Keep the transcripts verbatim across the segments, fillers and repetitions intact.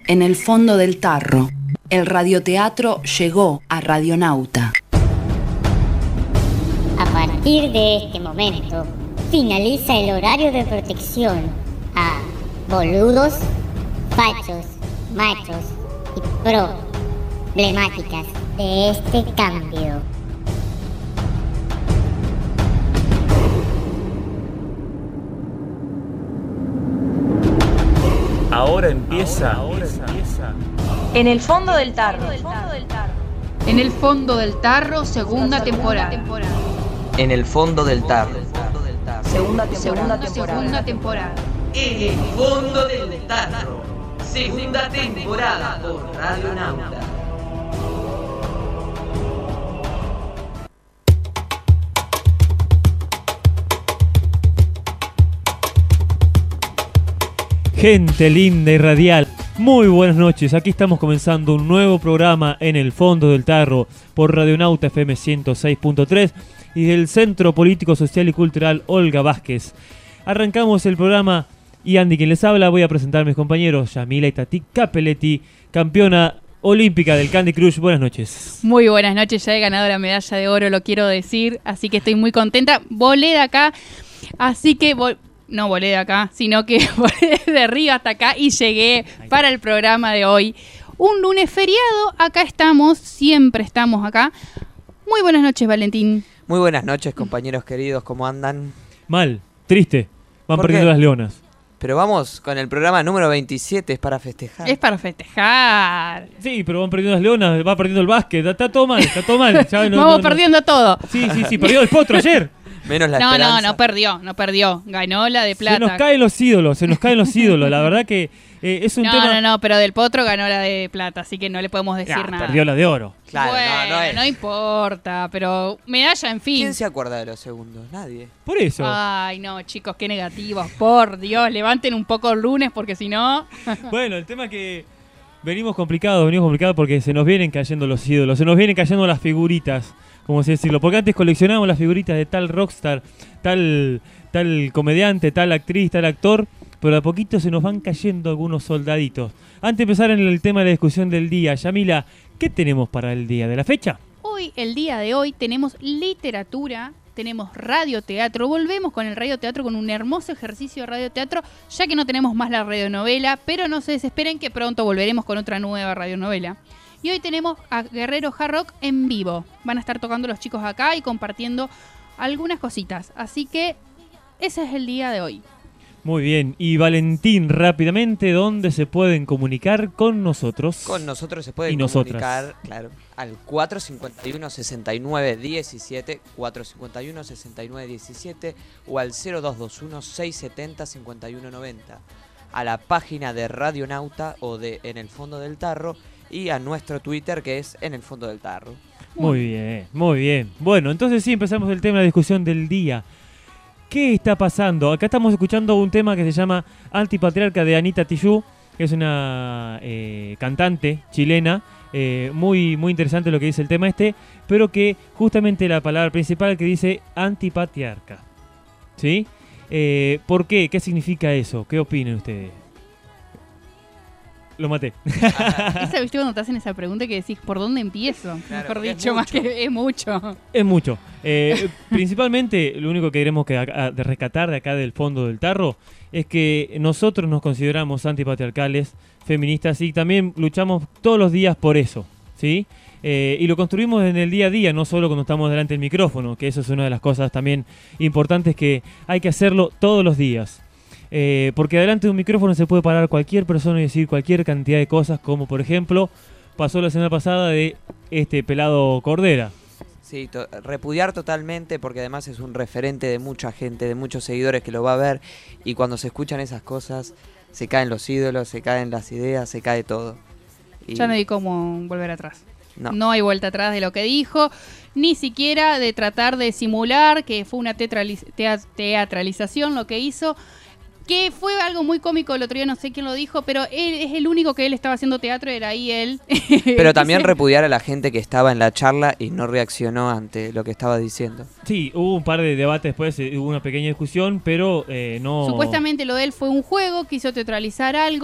En el fondo del tarro, el radioteatro llegó a Radionauta. A partir de este momento, finaliza el horario de protección a boludos, fachos, machos y problemáticas de este cambio. Ahora empieza, ahora empieza. En el fondo del tarro. En el fondo del tarro, segunda temporada. En el fondo del tarro. Segunda temporada. Segunda, segunda temporada. En el fondo del tarro. Segunda temporada por Radionauta. Gente linda y radial, muy buenas noches. Aquí estamos comenzando un nuevo programa en el fondo del tarro por Radionauta F M ciento seis punto tres y del Centro Político, Social y Cultural Olga Vázquez. Arrancamos el programa y Andy, quien les habla, voy a presentar a mis compañeros Yamila y Tati Capelletti, campeona olímpica del Candy Crush. Buenas noches. Muy buenas noches, ya he ganado la medalla de oro, lo quiero decir, así que estoy muy contenta. Volé de acá, así que... Vol- No volé de acá, sino que volé de arriba hasta acá y llegué para el programa de hoy. Un lunes feriado, acá estamos, siempre estamos acá. Muy buenas noches, Valentín. Muy buenas noches, compañeros queridos, ¿cómo andan? Mal, triste, van ¿Por perdiendo qué? las leonas. Pero vamos con el programa número veintisiete, es para festejar. Es para festejar. Sí, pero van perdiendo las leonas, va perdiendo el básquet, está, está todo mal, está todo mal. Ya no- Vamos no- no- perdiendo todo. Sí, sí, sí, perdió el potro ayer. Menos la No, no, esperanza. no perdió, no perdió. Ganó la de Se nos plata. caen los ídolos, se nos caen los ídolos. La verdad que eh, es un No, tema... no, no, pero del potro ganó la de plata, así que no le podemos decir Ah, nada. perdió la de oro. Claro, bueno, no, no es. no importa, pero medalla, en fin. ¿Quién se acuerda de los segundos? Nadie. Por eso. Ay, no, chicos, qué negativos. Por Dios, levanten un poco el lunes porque si no... Bueno, el tema es que venimos complicados, venimos complicados porque se nos vienen cayendo los ídolos, se nos vienen cayendo las figuritas, como así decirlo. Porque antes coleccionábamos las figuritas de tal rockstar, tal, tal comediante, tal actriz, tal actor, pero a poquito se nos van cayendo algunos soldaditos. Antes de empezar en el tema de la discusión del día, Yamila, ¿qué tenemos para el día de la fecha? Hoy, el día de hoy, tenemos literatura, tenemos radioteatro. Volvemos con el radioteatro, con un hermoso ejercicio de radioteatro, ya que no tenemos más la radionovela, pero no se desesperen que pronto volveremos con otra nueva radionovela. Y hoy tenemos a Guerrero Hard Rock en vivo. Van a estar tocando los chicos acá y compartiendo algunas cositas. Así que ese es el día de hoy. Muy bien, y Valentín, rápidamente, ¿dónde se pueden comunicar con nosotros? Con nosotros se puede Y nosotras. comunicar, claro, al cuatro cinco uno, seis nueve uno siete, cuatro cinco uno, seis nueve uno siete o al cero dos dos uno, seis siete cero, cinco uno nueve cero, a la página de Radionauta o de En el Fondo del Tarro y a nuestro Twitter que es En el Fondo del Tarro. Muy bien, muy bien. Bueno, entonces sí, empezamos el tema de la discusión del día. ¿Qué está pasando? Acá estamos escuchando un tema que se llama Antipatriarca de Anita Tijoux, que es una eh, cantante chilena. Eh, muy, muy interesante lo que dice el tema este, pero que justamente la palabra principal que dice antipatriarca. ¿Sí? Eh, ¿Por qué? ¿Qué significa eso? ¿Qué opinan ustedes? Lo maté. Esa, ¿viste cuando te hacen esa pregunta que decís, ¿por dónde empiezo? Claro, Mejor porque es dicho, más mucho. que es mucho. Es mucho. Eh, principalmente, lo único que queremos que, a- de rescatar de acá del fondo del tarro es que nosotros nos consideramos antipatriarcales, feministas y también luchamos todos los días por eso, ¿sí? Eh, y lo construimos en el día a día, no solo cuando estamos delante del micrófono, que eso es una de las cosas también importantes que hay que hacerlo todos los días. Eh, porque delante de un micrófono se puede parar cualquier persona y decir cualquier cantidad de cosas, como por ejemplo pasó la semana pasada de este pelado Cordera. Sí, to- repudiar totalmente porque además es un referente de mucha gente, de muchos seguidores que lo va a ver y cuando se escuchan esas cosas se caen los ídolos, se caen las ideas, se cae todo. Y Ya no hay cómo volver atrás. no. No hay vuelta atrás de lo que dijo, ni siquiera de tratar de simular que fue una teatraliz- tea- teatralización lo que hizo, que fue algo muy cómico el otro día, no sé quién lo dijo, pero él es el único que él estaba haciendo teatro, era ahí él. Pero también Dice- repudiar a la gente que estaba en la charla y no reaccionó ante lo que estaba diciendo. Sí, hubo un par de debates después, eh, hubo una pequeña discusión, pero eh, no... Supuestamente lo de él fue un juego, quiso teatralizar algo,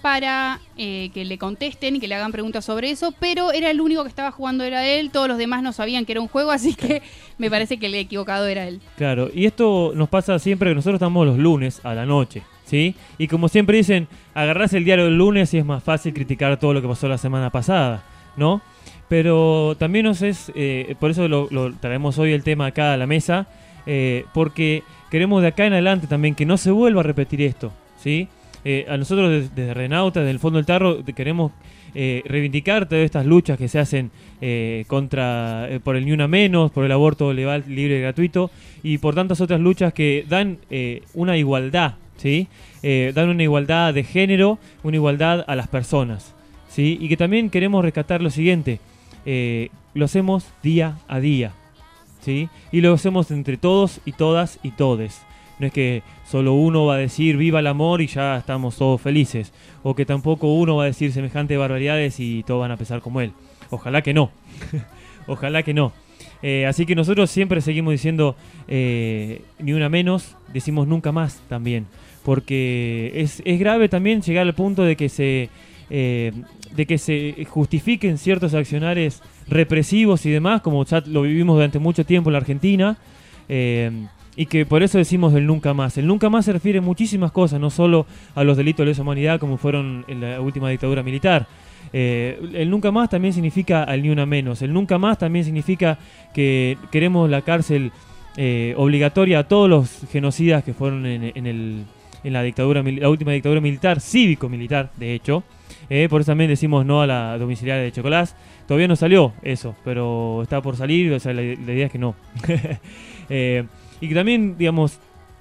para eh, que le contesten y que le hagan preguntas sobre eso, pero era el único que estaba jugando, era él, todos los demás no sabían que era un juego, así que me parece que el equivocado era él. Claro, y esto nos pasa siempre que nosotros estamos los lunes a la noche, ¿sí? Y como siempre dicen, agarrás el diario del lunes y es más fácil criticar todo lo que pasó la semana pasada, ¿no? Pero también nos es, eh, por eso lo, lo traemos hoy el tema acá a la mesa, eh, porque queremos de acá en adelante también que no se vuelva a repetir esto, ¿sí? Eh, a nosotros desde, desde Renauta, desde el Fondo del Tarro, queremos eh, reivindicar todas estas luchas que se hacen eh, contra eh, por el Ni Una Menos, por el aborto legal, libre y gratuito, y por tantas otras luchas que dan eh, una igualdad, ¿sí? Eh, dan una igualdad de género, una igualdad a las personas, ¿sí? Y que también queremos rescatar lo siguiente, eh, lo hacemos día a día, ¿sí? Y lo hacemos entre todos y todas y todes. No es que solo uno va a decir viva el amor y ya estamos todos felices. O que tampoco uno va a decir semejante barbaridades y todos van a pensar como él. Ojalá que no. Ojalá que no. Eh, así que nosotros siempre seguimos diciendo eh, ni una menos, decimos nunca más también. Porque es, es grave también llegar al punto de que se... Eh, de que se justifiquen ciertos accionares represivos y demás, como ya lo vivimos durante mucho tiempo en la Argentina, eh, y que por eso decimos el nunca más. El nunca más se refiere a muchísimas cosas, no solo a los delitos de lesa humanidad como fueron en la última dictadura militar. Eh, el nunca más también significa al ni una menos. El nunca más también significa que queremos la cárcel eh, obligatoria a todos los genocidas que fueron en, en, el, en la dictadura, la última dictadura militar, cívico-militar, de hecho. Eh, por eso también decimos no a la domiciliaria de Chocolás. Todavía no salió eso, pero está por salir, o sea, la, la idea es que no. eh, y que también, digamos,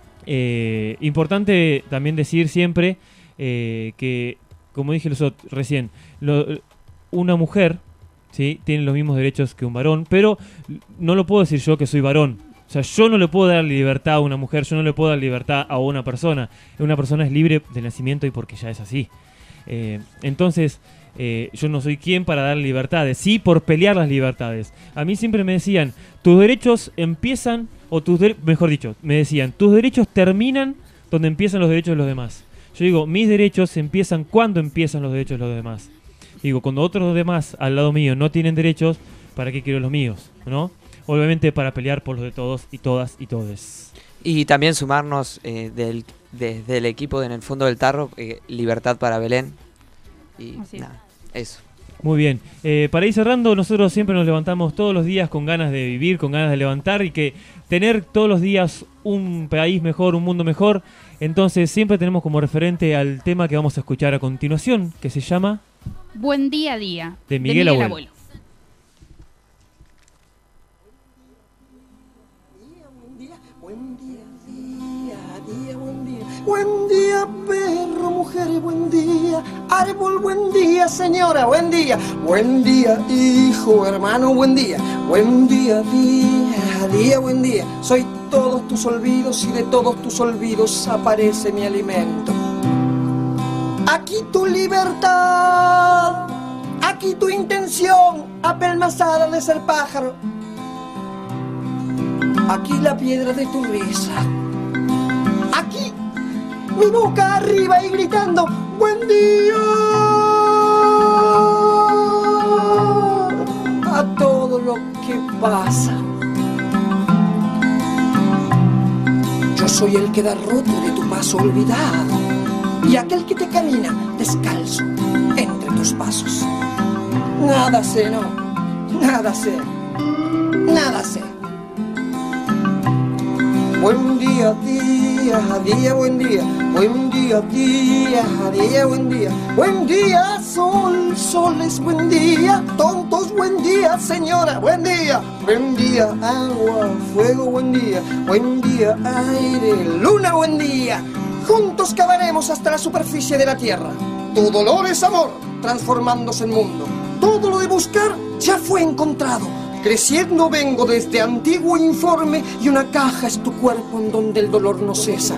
eh, importante también decir siempre eh, que, como dije los otros, recién, lo, una mujer, ¿sí?, tiene los mismos derechos que un varón, pero no lo puedo decir yo que soy varón. O sea, yo no le puedo dar libertad a una mujer, yo no le puedo dar libertad a una persona. Una persona es libre de nacimiento y porque ya es así. Eh, entonces, eh, yo no soy quien para dar libertades, sí por pelear las libertades. A mí siempre me decían, tus derechos empiezan, o tus de- mejor dicho, me decían, tus derechos terminan donde empiezan los derechos de los demás. Yo digo, mis derechos empiezan cuando empiezan los derechos de los demás. Digo, cuando otros demás al lado mío no tienen derechos, ¿para qué quiero los míos? ¿No? Obviamente para pelear por los de todos y todas y todes. Y también sumarnos eh, del, desde el equipo de En el Fondo del Tarro, eh, Libertad para Belén. Y Así es. nada, eso. Muy bien. Eh, para ir cerrando, nosotros siempre nos levantamos todos los días con ganas de vivir, con ganas de levantar y que tener todos los días un país mejor, un mundo mejor. Entonces siempre tenemos como referente al tema que vamos a escuchar a continuación, que se llama Buen día a día, de Miguel, Abuelo. Abuelo. Buen día, perro, mujer, buen día, árbol, buen día, señora, buen día, buen día, hijo, hermano, buen día, buen día, día, día, buen día, soy todos tus olvidos y de todos tus olvidos aparece mi alimento. Aquí tu libertad, aquí tu intención, apelmazada de ser pájaro, aquí la piedra de tu risa, aquí mi boca arriba y gritando ¡buen día! A todo lo que pasa. Yo soy el que da roto de tu paso olvidado y aquel que te camina descalzo entre tus pasos. Nada sé, no, nada sé, nada sé. Buen día, día, día, buen día. Buen día, día, día, buen día. Buen día, sol, sol es buen día. Tontos, buen día, señora, buen día. Buen día, agua, fuego, buen día. Buen día, aire, luna, buen día. Juntos cavaremos hasta la superficie de la tierra. Tu dolor es amor, transformándose en mundo. Todo lo de buscar ya fue encontrado. Creciendo vengo desde antiguo informe y una caja es tu cuerpo en donde el dolor no cesa.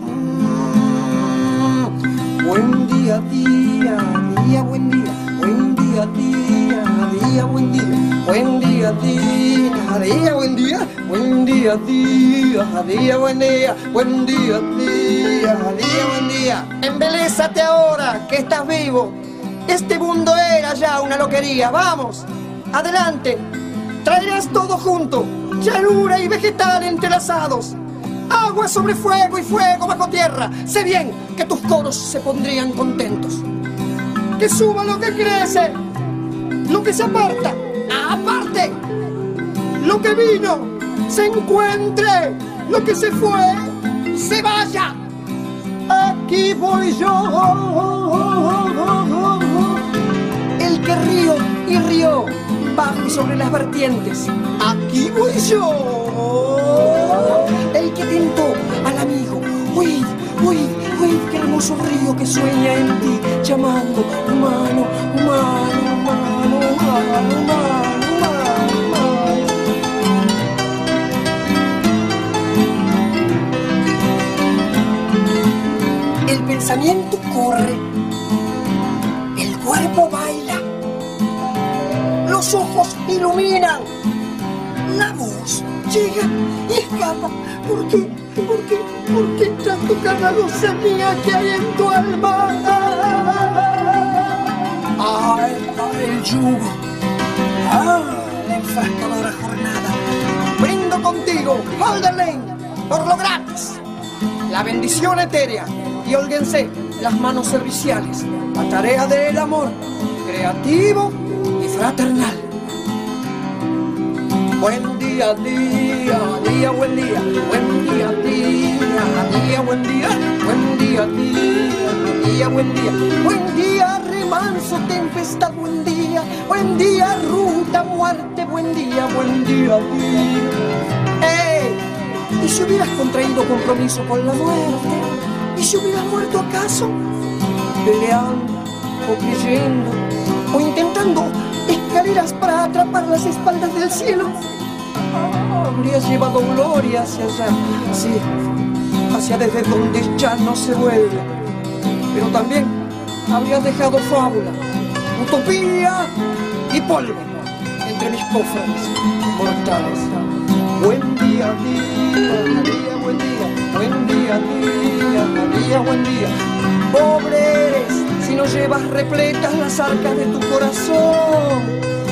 Mm, buen día, día, día, buen día. Buen día, día, día, buen día. Buen día, día, día, buen día. Buen día, día, día, buen día. Buen día, día, día, buen día. En embelésate ahora que estás vivo. Este mundo era ya una loquería. Vamos, adelante. Traerás todo junto, llanura y vegetal entrelazados, agua sobre fuego y fuego bajo tierra. Sé bien que tus coros se pondrían contentos. Que suba lo que crece, lo que se aparta, aparte. Lo que vino, se encuentre. Lo que se fue, se vaya. Aquí voy yo, el que río y río, bajo y sobre las vertientes. Aquí voy yo, el que tentó al amigo. Uy, uy, uy, qué hermoso río que sueña en ti, llamando humano, humano, humano, humano, humano. El pensamiento corre, el cuerpo baila, los ojos iluminan, la voz llega y escapa. ¿Por qué? ¿Por qué? ¿Por qué tanto cada cosa mía que hay en tu alma? ¡Ay, el yugo! ¡Ah, la enfrascadora jornada! Brindo contigo, Halderlane, por lo gratis, la bendición etérea. Y hólguense las manos serviciales, la tarea del amor, creativo y fraternal. Buen día, día, día, buen día, buen día, día, día, buen día, buen día, día, día, buen día, buen día, remanso, tempestad, buen día, buen día, ruta, muerte, buen día, buen día, día. ¡Eh! ¿Y si hubieras contraído compromiso con la muerte? ¿Y si hubieras muerto acaso? Peleando, o creyendo, o intentando escaleras para atrapar las espaldas del cielo. Habrías llevado gloria hacia allá, sí, hacia desde donde ya no se vuelve. Pero también habrías dejado fábula, utopía y polvo entre mis cofres mortales. Buen día, día, día, buen día, buen día, día, día, buen día. Pobre eres si no llevas repletas las arcas de tu corazón.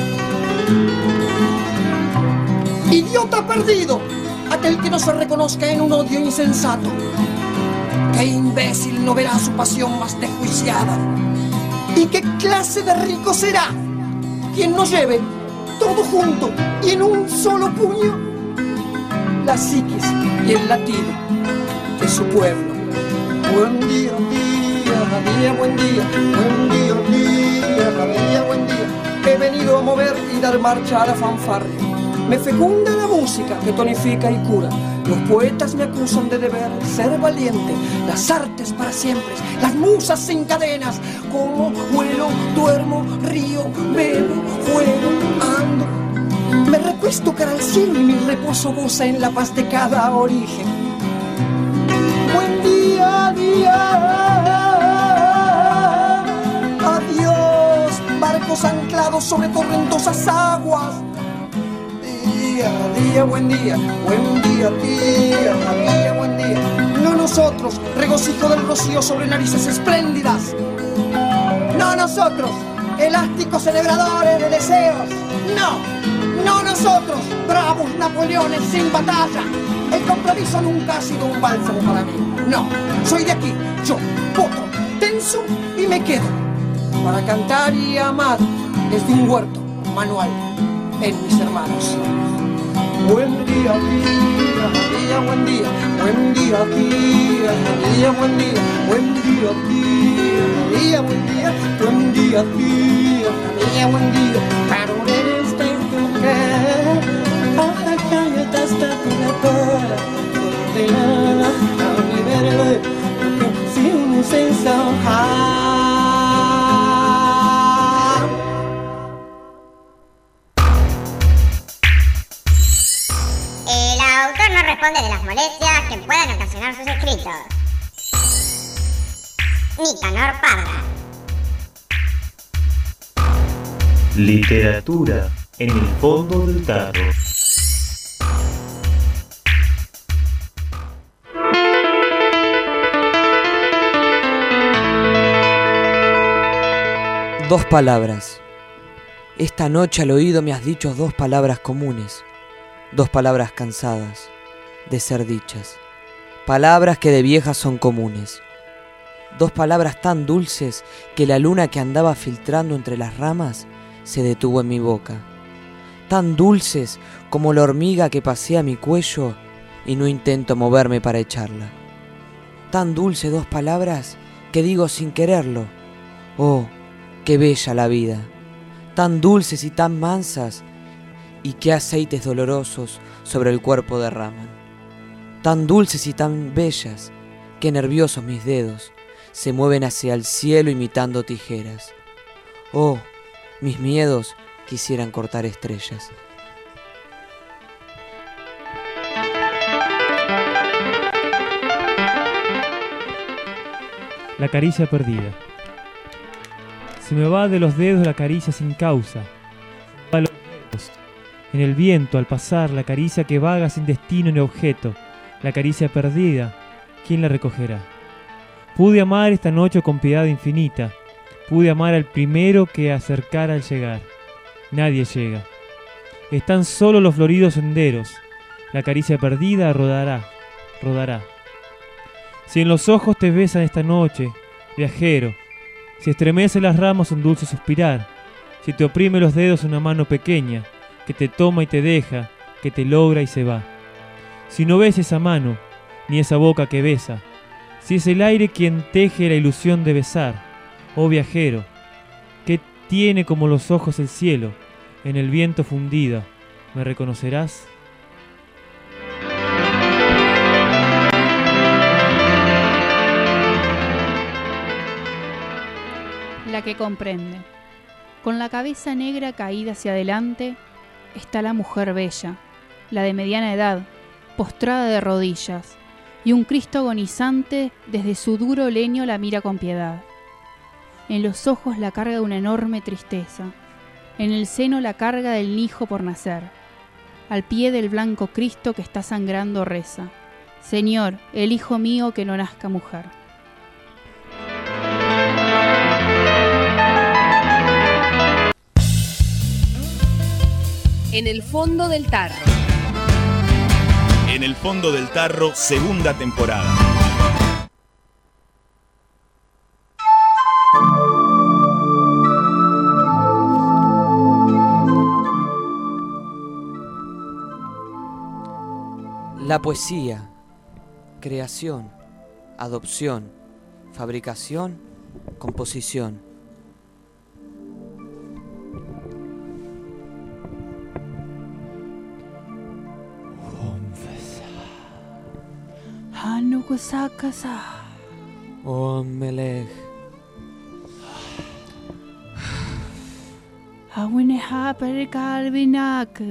Idiota perdido, aquel que no se reconozca en un odio insensato. Qué imbécil no verá su pasión más desjuiciada. ¿Y qué clase de rico será quien no lleve todo junto y en un solo puño la psiquis y el latido de su pueblo? Buen día, día, día, buen día, buen día, día, día, buen día. He venido a mover y dar marcha a la fanfarria. Me fecunda la música que tonifica y cura. Los poetas me acusan de deber ser valiente. Las artes para siempre, las musas sin cadenas. Como vuelo, duermo, río, bebo, juego, ando. Me recuesto cara al cielo y mi reposo goza en la paz de cada origen. Buen día, día. Adiós, barcos anclados sobre torrentosas aguas. Día, día, buen día, buen día, día, día, buen día. No nosotros, regocijo del rocío sobre narices espléndidas. No nosotros, elásticos celebradores de deseos. No, no nosotros, bravos Napoleones sin batalla. El compromiso nunca ha sido un bálsamo para mí. No, soy de aquí, yo, potro, tenso y me quedo para cantar y amar desde un huerto manual en mis hermanos. Buen día, día, día, buen día, buen día, día, día, buen día, buen día, día, día, buen día, buen día, día, día, buen día. Pero eres de mujer, hasta que yo te hasta tu cara, de nada, a liberarme, sin un senso. No responde de las molestias que puedan ocasionar sus escritos. Nicanor Parra. Literatura en el fondo del tarro. Dos palabras. Esta noche al oído me has dicho dos palabras comunes, dos palabras cansadas de ser dichas, palabras que de viejas son comunes, dos palabras tan dulces que la luna que andaba filtrando entre las ramas se detuvo en mi boca, tan dulces como la hormiga que pasea mi cuello y no intento moverme para echarla, tan dulces dos palabras que digo sin quererlo, oh, qué bella la vida, tan dulces y tan mansas, y qué aceites dolorosos sobre el cuerpo derraman, tan dulces y tan bellas, que nerviosos mis dedos se mueven hacia el cielo imitando tijeras. Oh, mis miedos quisieran cortar estrellas. La caricia perdida. Se me va de los dedos la caricia sin causa. Va a los dedos. En el viento al pasar la caricia que vaga sin destino ni objeto. La caricia perdida, ¿quién la recogerá? Pude amar esta noche con piedad infinita. Pude amar al primero que acercara al llegar. Nadie llega. Están solo los floridos senderos. La caricia perdida rodará, rodará. Si en los ojos te besan esta noche, viajero, si estremece las ramas un dulce suspirar, si te oprime los dedos una mano pequeña, que te toma y te deja, que te logra y se va. Si no ves esa mano, ni esa boca que besa, si es el aire quien teje la ilusión de besar, oh viajero, que tiene como los ojos el cielo, en el viento fundida, ¿me reconocerás? La que comprende. Con la cabeza negra caída hacia adelante está la mujer bella, la de mediana edad, postrada de rodillas, y un Cristo agonizante desde su duro leño la mira con piedad. En los ojos la carga una enorme tristeza, en el seno la carga del hijo por nacer. Al pie del blanco Cristo que está sangrando reza: Señor, el hijo mío que no nazca mujer. En el fondo del tarro. En el fondo del tarro, segunda temporada. La poesía, creación, adopción, fabricación, composición. Hanugusakasa. Oh Melech. Awineha perikalvinak.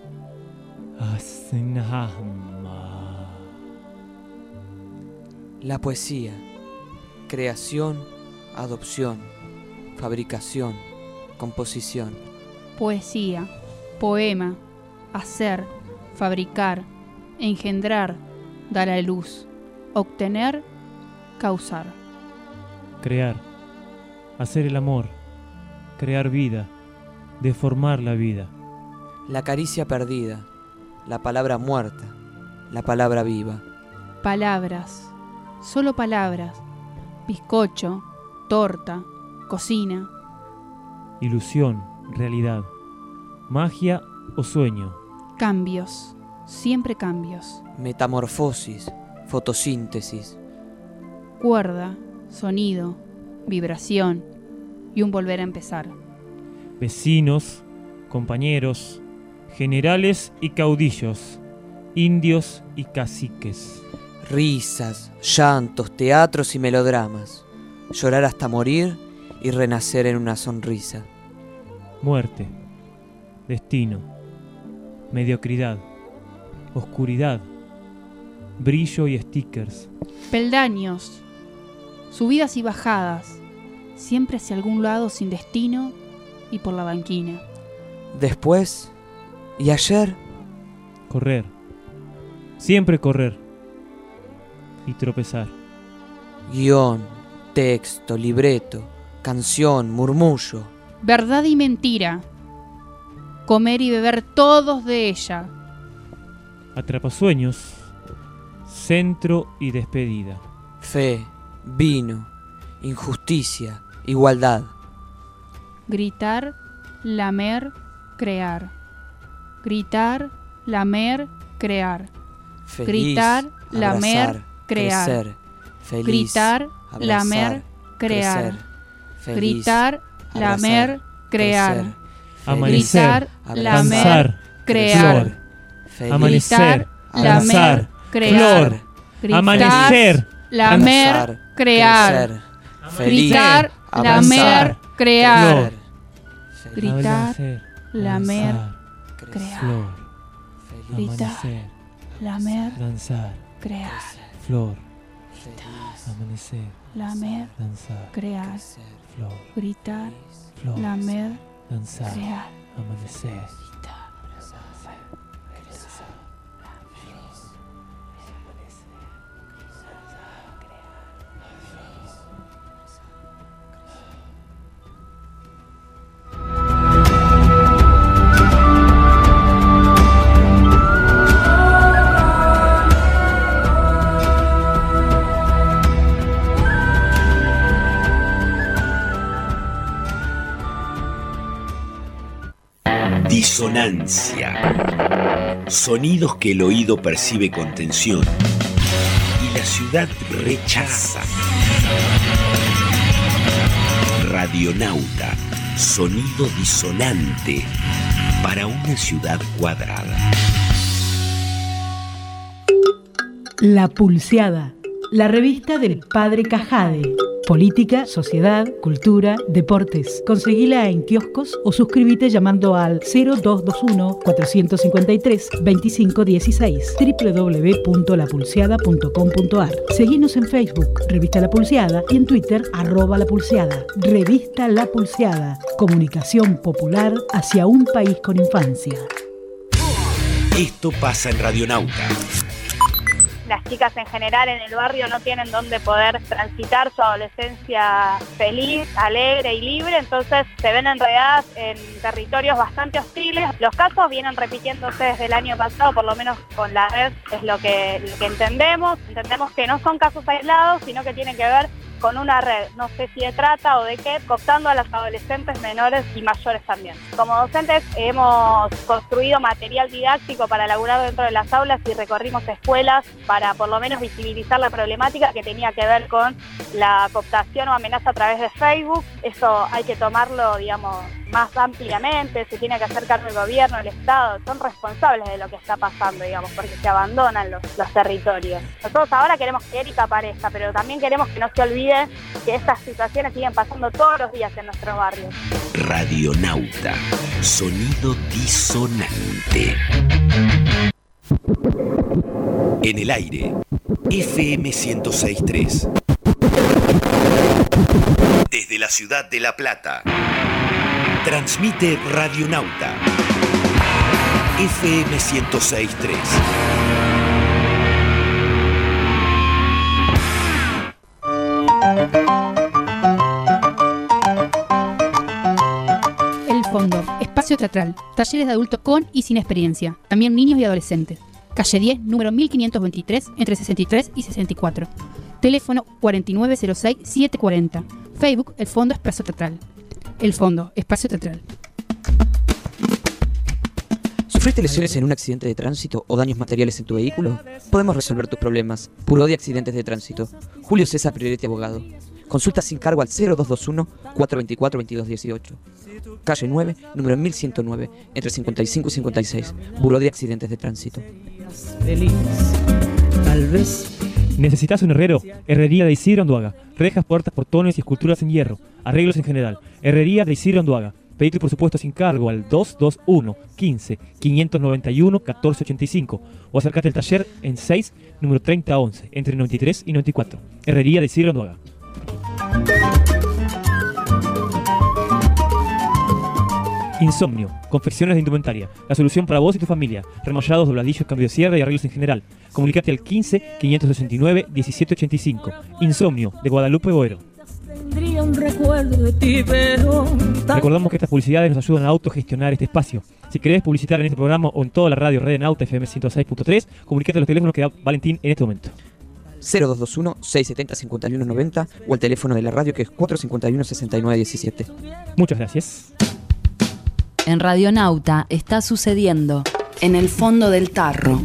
La poesía, creación, adopción, fabricación, composición. Poesía, poema, hacer, fabricar, engendrar, dar a luz, obtener, causar. Crear, hacer el amor, crear vida, deformar la vida. La caricia perdida, la palabra muerta, la palabra viva. Palabras, solo palabras, bizcocho, torta, cocina. Ilusión, realidad, magia o sueño. Cambios, siempre cambios. Metamorfosis, fotosíntesis. Cuerda, sonido, vibración y un volver a empezar. Vecinos, compañeros, generales y caudillos, indios y caciques. Risas, llantos, teatros y melodramas. Llorar hasta morir y renacer en una sonrisa. Muerte, destino, mediocridad, oscuridad, brillo y stickers. Peldaños, subidas y bajadas, siempre hacia algún lado sin destino y por la banquina. Después, ¿y ayer? Correr, siempre correr y tropezar. Guión, texto, libreto, canción, murmullo, verdad y mentira, comer y beber todos de ella, Atrapasueños, centro y despedida. fe, vino, injusticia, igualdad, gritar, lamer, crear, gritar, lamer, crear, feliz, gritar, lamer, abrazar, crear, crecer, feliz, gritar, abrazar, lamer, crear, crecer, feliz, gritar, lamer, abrazar, crear, crecer, Amanecer, gritar, lamer, danzar, crear, flor. feliz, Amanecer, gritar, danzar, lamer, crear, flor. gritar, Amanecer, lamer, danzar, crear, crecer, feliz, gritar, abrazar, lamer, crear, flor. gritar, Amanecer, lamer, danzar, crear, flor. gritar, Amanecer, lamer, danzar, crear, flor. feliz, Amanecer, lamer, danzar, crear, flor. gritar, Flor. lamer, Danzar, crear, amanecer, gritar, Disonancia. Sonidos que el oído percibe con tensión y la ciudad rechaza. Radionauta. Sonido disonante para una ciudad cuadrada. La Pulseada, la revista del Padre Cajade. Política, sociedad, cultura, deportes. Conseguila en kioscos o suscríbete llamando al cero dos dos uno, cuatro cinco tres, dos cinco uno seis doble u doble u doble u punto la pulseada punto com punto a r. Seguinos en Facebook, Revista La Pulseada, y en Twitter, arroba La Pulseada. Revista La Pulseada. Comunicación popular hacia un país con infancia. Esto pasa en Radionauta. Las chicas en general en el barrio no tienen dónde poder transitar su adolescencia feliz, alegre y libre, entonces se ven enredadas en territorios bastante hostiles. Los casos vienen repitiéndose desde el año pasado, por lo menos con la red es lo que, lo que entendemos. Entendemos que no son casos aislados, sino que tienen que ver con una red, no sé si de trata o de qué, cooptando a las adolescentes menores y mayores también. Como docentes hemos construido material didáctico para laburar dentro de las aulas y recorrimos escuelas para por lo menos visibilizar la problemática que tenía que ver con la cooptación o amenaza a través de Facebook. Eso hay que tomarlo, digamos, más ampliamente, se tiene que hacer cargo el gobierno, el Estado, son responsables de lo que está pasando, digamos, porque se abandonan los, los territorios. Nosotros ahora queremos que Erika aparezca, pero también queremos que no se olvide que estas situaciones siguen pasando todos los días en nuestro barrio. Radionauta, sonido disonante. En el aire, F M ciento seis punto tres. Desde la ciudad de La Plata. Transmite Radionauta F M ciento seis punto tres. El Fondo, espacio teatral, talleres de adultos con y sin experiencia, también niños y adolescentes. Calle diez, número mil quinientos veintitrés, entre sesenta y tres y sesenta y cuatro. Teléfono cuarenta y nueve cero seis, setecientos cuarenta. Facebook, El Fondo Espacio Teatral. El Fondo, espacio teatral. ¿Sufriste lesiones en un accidente de tránsito o daños materiales en tu vehículo? Podemos resolver tus problemas. Buró de Accidentes de Tránsito. Julio César Prioretti, abogado. Consulta sin cargo al cero dos dos uno, cuatro dos cuatro, dos dos uno ocho. Calle nueve, número mil ciento nueve, entre cincuenta y cinco y cincuenta y seis. Buró de Accidentes de Tránsito. Feliz, tal vez. ¿Necesitas un herrero? Herrería de Isidro Anduaga. Rejas, puertas, portones y esculturas en hierro. Arreglos en general. Herrería de Isidro Anduaga. Pedite por supuesto sin cargo al dos dos uno, quince, quinientos noventa y uno, catorce ochenta y cinco o acércate al taller en seis, número treinta once, entre noventa y tres y noventa y cuatro. Herrería de Isidro Anduaga. Insomnio, confecciones de indumentaria, la solución para vos y tu familia, remallados, dobladillos, cambio de sierra y arreglos en general. Comunicate al quince, quinientos sesenta y nueve, diecisiete ochenta y cinco. Insomnio, de Guadalupe Boero. queda un recuerdo de ti, pero... Recordamos que estas publicidades nos ayudan a autogestionar este espacio. Si querés publicitar en este programa o en toda la radio Red Nauta F M ciento seis punto tres, comunicate a los teléfonos que da Valentín en este momento. cero dos dos uno, seis siete cero, cinco uno nueve cero o el teléfono de la radio que es cuatro cinco uno, seis nueve uno siete. Muchas gracias. En Radionauta está sucediendo En el fondo del tarro.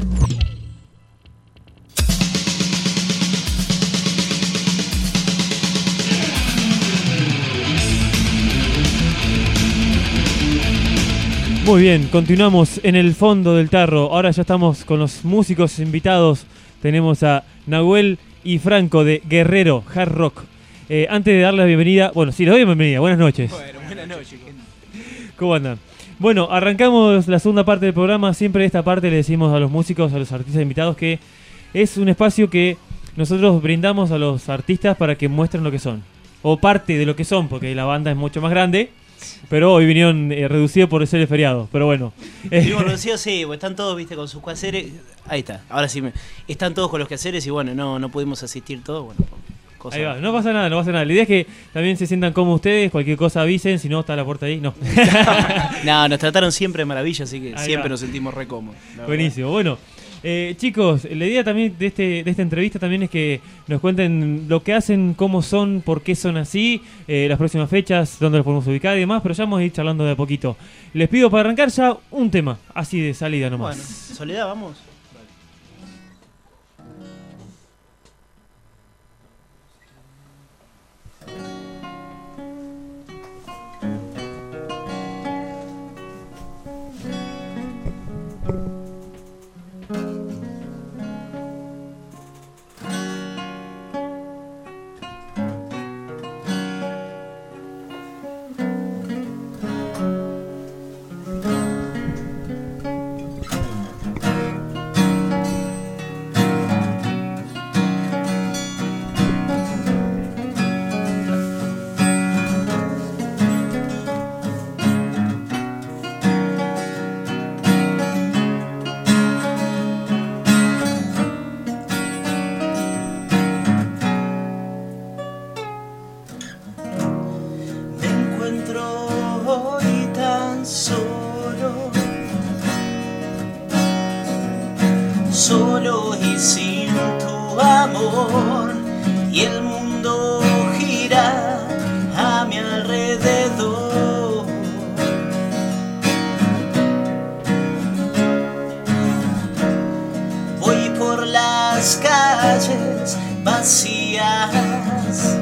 Muy bien, continuamos en el fondo del tarro. Ahora ya estamos con los músicos invitados. Tenemos a Nahuel y Franco de Guerrero Hard Rock. Eh, antes de darles la bienvenida, bueno, sí, les doy la bienvenida. Buenas noches. Bueno, buenas noches. ¿Cómo andan? Bueno, arrancamos la segunda parte del programa. Siempre en esta parte le decimos a los músicos, a los artistas invitados que es un espacio que nosotros brindamos a los artistas para que muestren lo que son. O parte de lo que son, porque la banda es mucho más grande. Pero hoy vinieron eh, reducidos por ser el feriado. Pero bueno. Vinimos reducidos, sí, pues están todos, viste, con sus quehaceres. Ahí está, ahora sí. Me... Están todos con los quehaceres y bueno, no, no pudimos asistir todos. Bueno, cosa... Ahí va, no pasa nada, no pasa nada. La idea es que también se sientan como ustedes. Cualquier cosa avisen, si no está la puerta ahí. No, no, nos trataron siempre de maravilla, así que ahí siempre va. Nos sentimos re cómodos. Buenísimo, bueno. Eh, chicos, la idea también de, este, de esta entrevista también es que nos cuenten lo que hacen, cómo son, por qué son así, eh, las próximas fechas, dónde los podemos ubicar y demás, pero ya vamos a ir charlando de a poquito. Les pido para arrancar ya un tema, así de salida nomás. Bueno, Soledad, vamos. Solo y sin tu amor, y el mundo gira a mi alrededor. Voy por las calles vacías,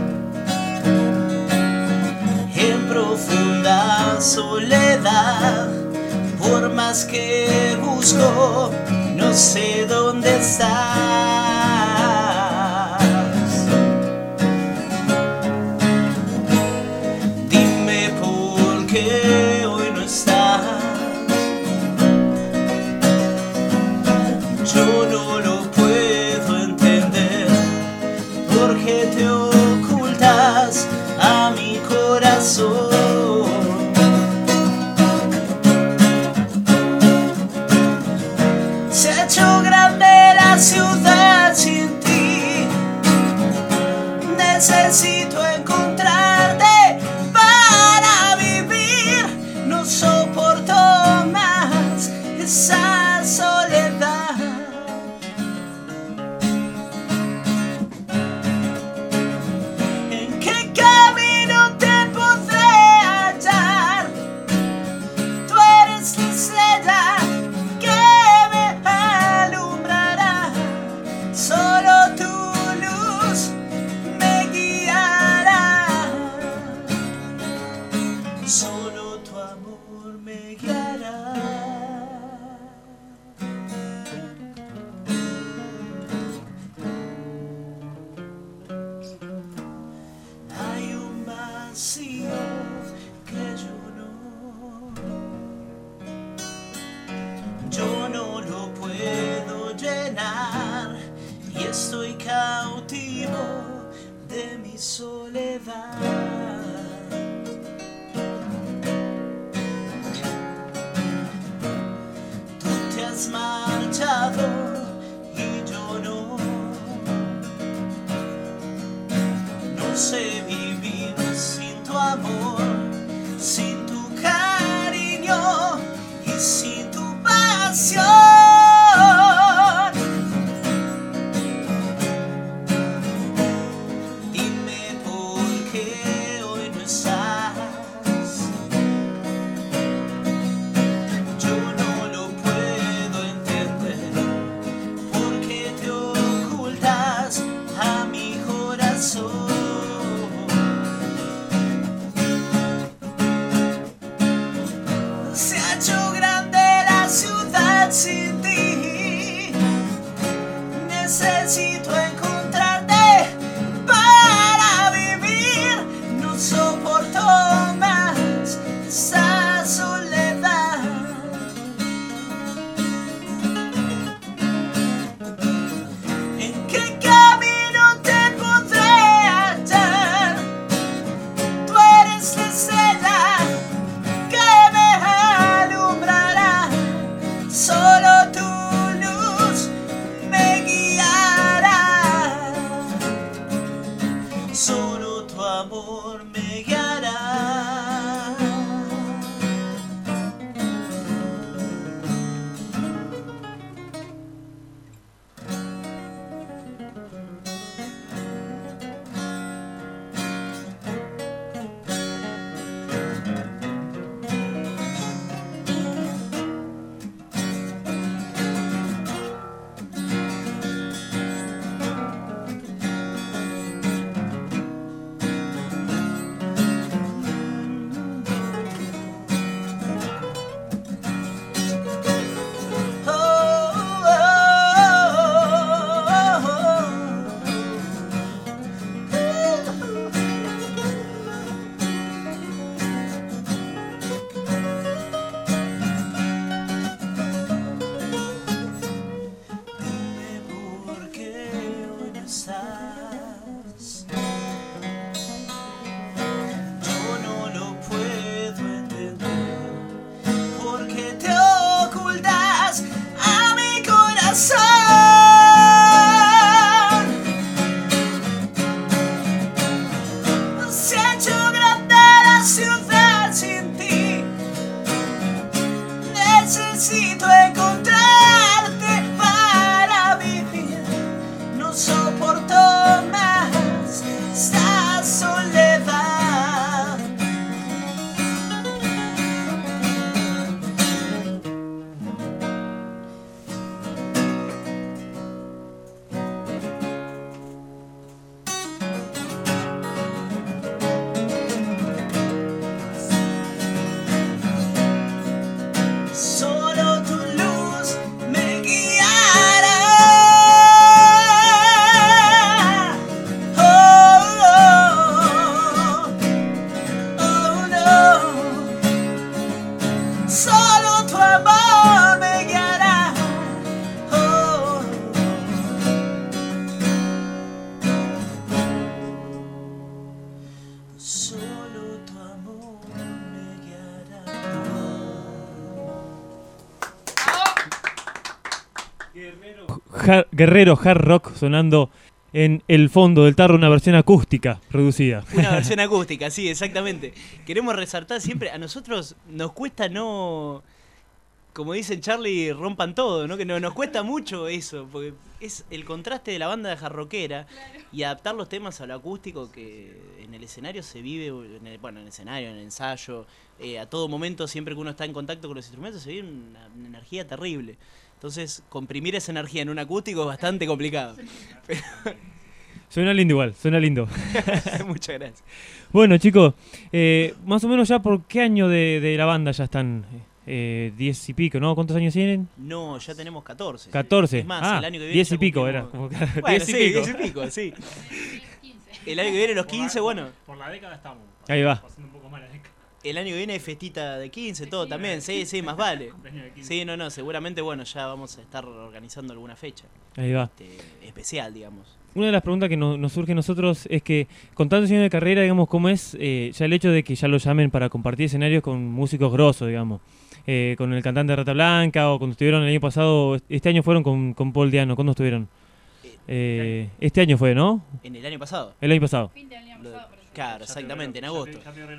en profunda soledad, por más que busco, no sé dónde estás. Dime por qué hoy no estás. Yo no lo puedo entender. ¿Por qué te ocultas a mi corazón? Se ha hecho grande la ciudad sin ti. Necesito encontrarte para vivir. No soporto más esa soledad. ¿En qué camino te podré hallar? Tú eres la estrella que solo tu luz me guiará, solo tu amor me guiará. Hay un vacío que yo no, yo no lo puedo llenar. Y estoy cautivo de mi soledad. Tú te has marchado y yo no. No sé vivir Har- Guerrero Hard Rock sonando en el fondo del tarro, una versión acústica reducida. Una versión acústica, sí, exactamente. Queremos resaltar siempre, a nosotros nos cuesta no, como dicen Charlie, rompan todo, ¿no? Que no, nos cuesta mucho eso, porque es el contraste de la banda de jarroquera y adaptar los temas a lo acústico que en el escenario se vive, en el, bueno, en el escenario, en el ensayo, eh, a todo momento, siempre que uno está en contacto con los instrumentos, se vive una, una energía terrible. Entonces, comprimir esa energía en un acústico es bastante complicado. Pero... Suena lindo igual, suena lindo. Muchas gracias. Bueno, chicos, eh, más o menos ya por qué año de, de la banda ya están, eh, diez y pico, ¿no? ¿Cuántos años tienen? No, ya tenemos catorce. catorce. Es más, ah, el año que viene diez ya y pico cumplimos- era. Como que- Bueno, diez y sí, pico. diez y pico, sí. El año que viene los quince, bueno. Por la década estamos. Ahí va. Pasando un poco más la década. El año que viene hay festita de quince, todo también, sí, sí, más vale. Cumpleaños de quince. Sí, no, no, seguramente, bueno, ya vamos a estar organizando alguna fecha. Ahí va. Este, especial, digamos. Una de las preguntas que nos, nos surge a nosotros es que con tantos años de carrera, digamos, ¿cómo es eh, ya el hecho de que ya lo llamen para compartir escenarios con músicos grosos, digamos? Eh, con el cantante de Rata Blanca o cuando estuvieron el año pasado, este año fueron con, con Paul Diano, ¿cuándo estuvieron? Eh, este año fue, ¿no? En el año pasado. El año pasado. Lo- Claro, exactamente, en agosto.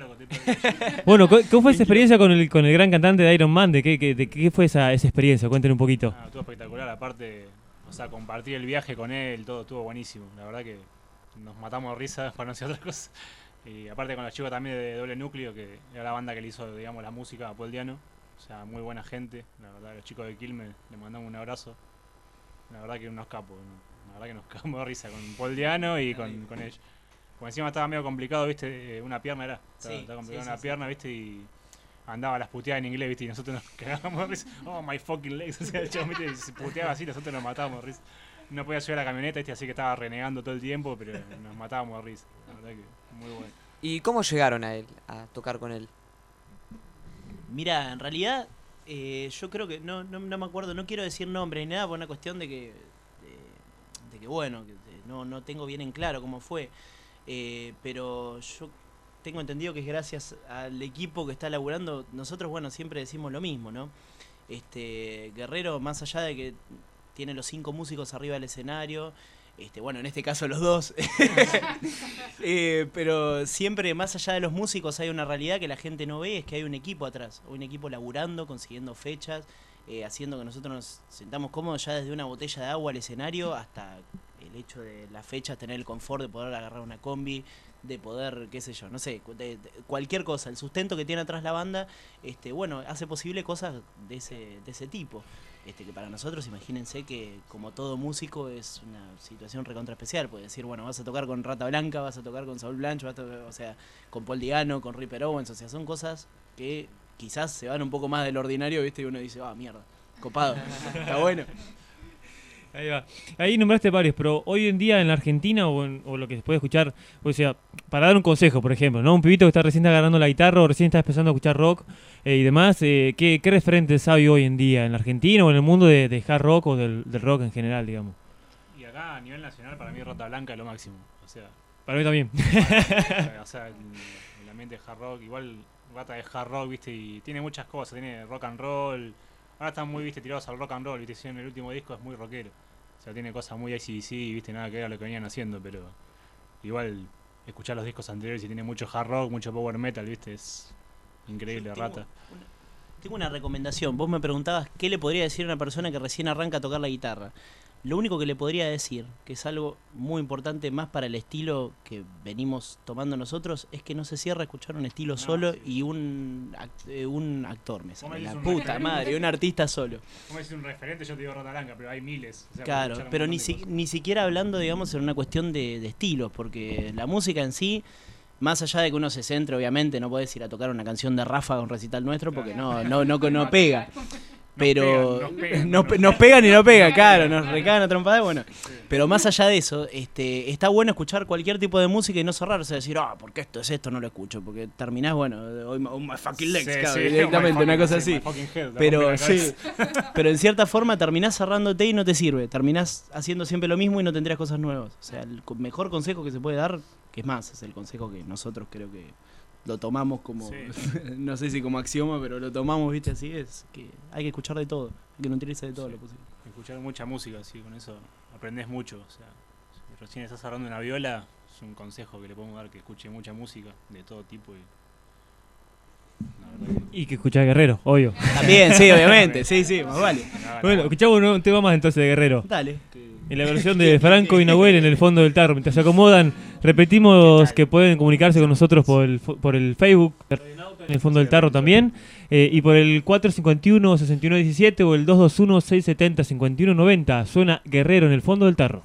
Bueno, ¿cómo cómo fue esa experiencia con el, con el gran cantante de Iron Man? ¿De qué, qué- de qué fue esa, esa experiencia? Cuéntenme un poquito. Ah, estuvo espectacular, aparte, o sea, compartir el viaje con él, todo estuvo buenísimo. La verdad que nos matamos de risa para no decir otra cosa. Y aparte con los chicos también de Doble Núcleo, que era la banda que le hizo, digamos, la música a Paul Diano. O sea, muy buena gente. La verdad, los chicos de Quilmes, le mandamos un abrazo. La verdad que unos capos, ¿no? La verdad que nos cagamos de risa con Paul Diano y con, con ellos. Porque encima estaba medio complicado, viste, una pierna era. Estaba, Sí, estaba complicado sí, una sí, pierna, viste, y andaba a las puteadas en inglés, viste, y nosotros nos cagábamos de risa. Oh, my fucking legs. O sea, el chavo, viste, y se puteaba así, nosotros nos matábamos de risa. No podía subir a la camioneta, viste, así que estaba renegando todo el tiempo, pero nos matábamos de risa. La verdad que muy bueno. ¿Y cómo llegaron a él, a tocar con él? Mira, en realidad, eh, yo creo que, no, no, no me acuerdo, no quiero decir nombre ni nada por una cuestión de que, de, de que bueno, que de- no, no tengo bien en claro cómo fue. Eh, pero yo tengo entendido que es gracias al equipo que está laburando. Nosotros, bueno, siempre decimos lo mismo, ¿no? Este Guerrero, más allá de que tiene los cinco músicos arriba del escenario, este, bueno, en este caso los dos, eh, pero siempre más allá de los músicos hay una realidad que la gente no ve, es que hay un equipo atrás, un equipo laburando, consiguiendo fechas, eh, haciendo que nosotros nos sentamos cómodos ya desde una botella de agua al escenario hasta el hecho de las fechas, tener el confort de poder agarrar una combi, de poder, qué sé yo, no sé, de, de cualquier cosa, el sustento que tiene atrás la banda, este, bueno, hace posible cosas de ese, de ese tipo. Este, que para nosotros, imagínense que como todo músico es una situación recontra especial, puede decir, bueno, vas a tocar con Rata Blanca, vas a tocar con Saúl Blancho, vas a tocar, o sea, con Paul Diano, con Ripper Owens, o sea, son cosas que quizás se van un poco más del ordinario, ¿viste? Y uno dice, ah, mierda, copado, está bueno. Ahí va. Ahí nombraste varios, pero hoy en día en la Argentina o, en- o lo que se puede escuchar, o sea, para dar un consejo, por ejemplo, ¿no? Un pibito que está recién agarrando la guitarra o recién está empezando a escuchar rock eh, y demás, eh, ¿qué, ¿qué referentes hay hoy en día en la Argentina o en el mundo de, de hard rock o del, del rock en general, digamos? Y acá a nivel nacional para mí Rata Blanca es lo máximo. O sea, Para mí también. o sea, el, el ambiente de hard rock, igual Rata es hard rock, viste, y tiene muchas cosas, tiene rock and roll. Ahora están muy, viste, tirados al rock and roll, viste, si en el último disco es muy rockero. O sea, tiene cosas muy A C D C, viste, nada que ver a lo que venían haciendo, pero igual escuchar los discos anteriores y tiene mucho hard rock, mucho power metal, viste, es increíble, Yo tengo Rata. Tengo una recomendación. Vos me preguntabas qué le podría decir a una persona que recién arranca a tocar la guitarra. Lo único que le podría decir, que es algo muy importante más para el estilo que venimos tomando nosotros, es que no se cierra a escuchar un estilo solo y un, act- eh, un actor, me Vos sale me la decís un puta referente. madre, un artista solo. Como decir un referente, yo te digo Rata Blanca, pero hay miles. O sea, Claro, puedes escuchar un pero montón ni, de si- cosas. ni siquiera hablando, digamos, en una cuestión de, de estilos, porque la música en sí, más allá de que uno se centre, obviamente, no podés ir a tocar una canción de Rafa o un recital nuestro, porque no, no, no, no, no pega. Pero pegan, nos pegan, nos, pe- nos pegan y no pegan, claro, nos recagan a trompada, bueno. Pero más allá de eso, este, está bueno escuchar cualquier tipo de música y no cerrarse, decir, ah, porque esto es esto, no lo escucho, porque terminás, bueno, hoy my, oh, my fucking legs, Sí, claro, sí, directamente, my una fucking- cosa sí, así. my fucking head, la Pero rompe la sí, cabeza. pero en cierta forma terminás cerrándote y no te sirve, terminás haciendo siempre lo mismo y no tendrías cosas nuevas. O sea, el co- mejor consejo que se puede dar, que es más, es el consejo que nosotros creo que lo tomamos como, Sí. no sé si como axioma, pero lo tomamos, viste, así es, que hay que escuchar de todo. que no utilice de todo lo posible. Escuchar mucha música, sí, con eso aprendes mucho. O sea, si recién estás agarrando una viola, es un consejo que le podemos dar, que escuche mucha música de todo tipo. Y, y que escuchar Guerrero, obvio. También, sí, obviamente, sí, sí, más vale. Bueno, escuchamos un tema más entonces de Guerrero. Dale. En la versión de Franco y Nahuel en el fondo del tarro. Mientras se acomodan, repetimos que pueden comunicarse con nosotros por el, por el Facebook, en el fondo del tarro también, eh, y por el cuatro cinco uno, seis nueve uno siete o el dos dos uno, seis siete cero, cinco uno nueve cero. Suena Guerrero en el fondo del tarro.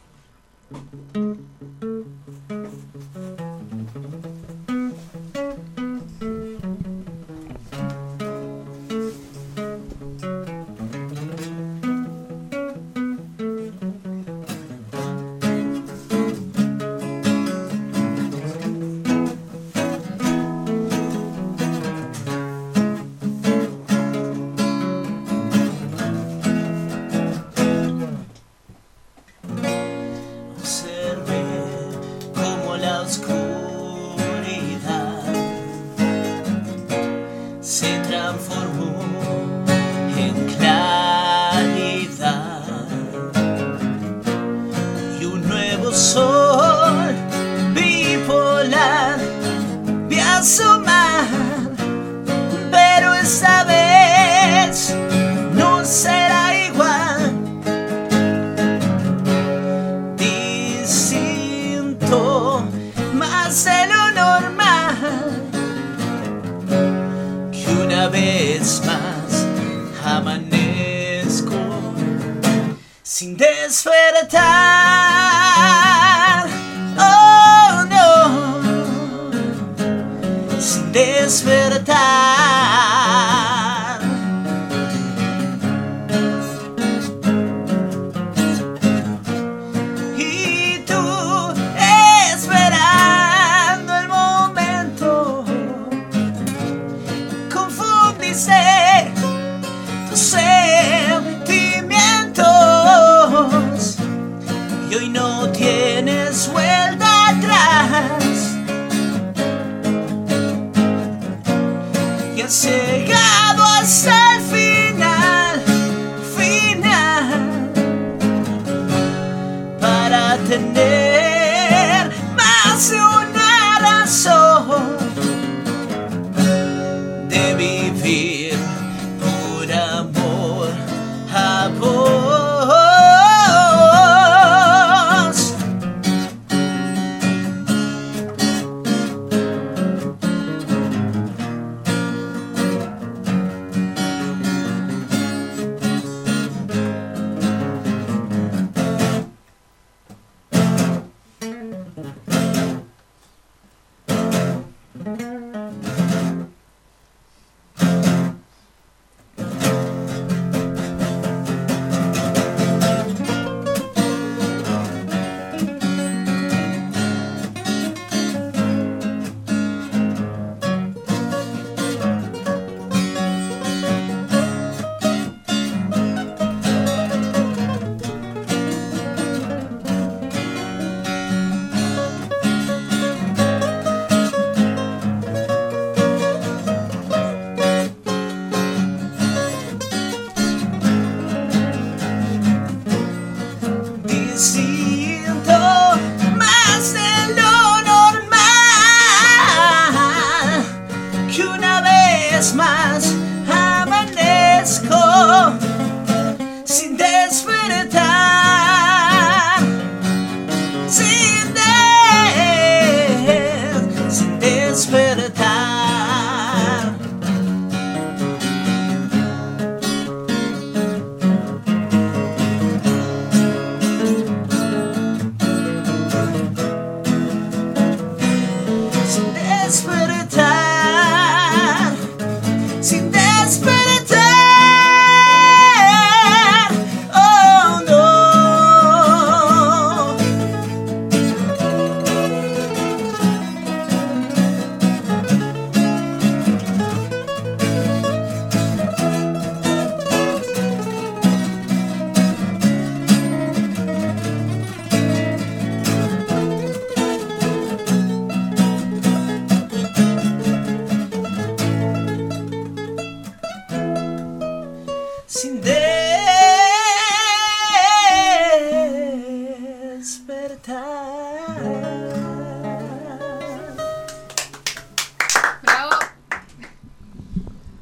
sin despertar.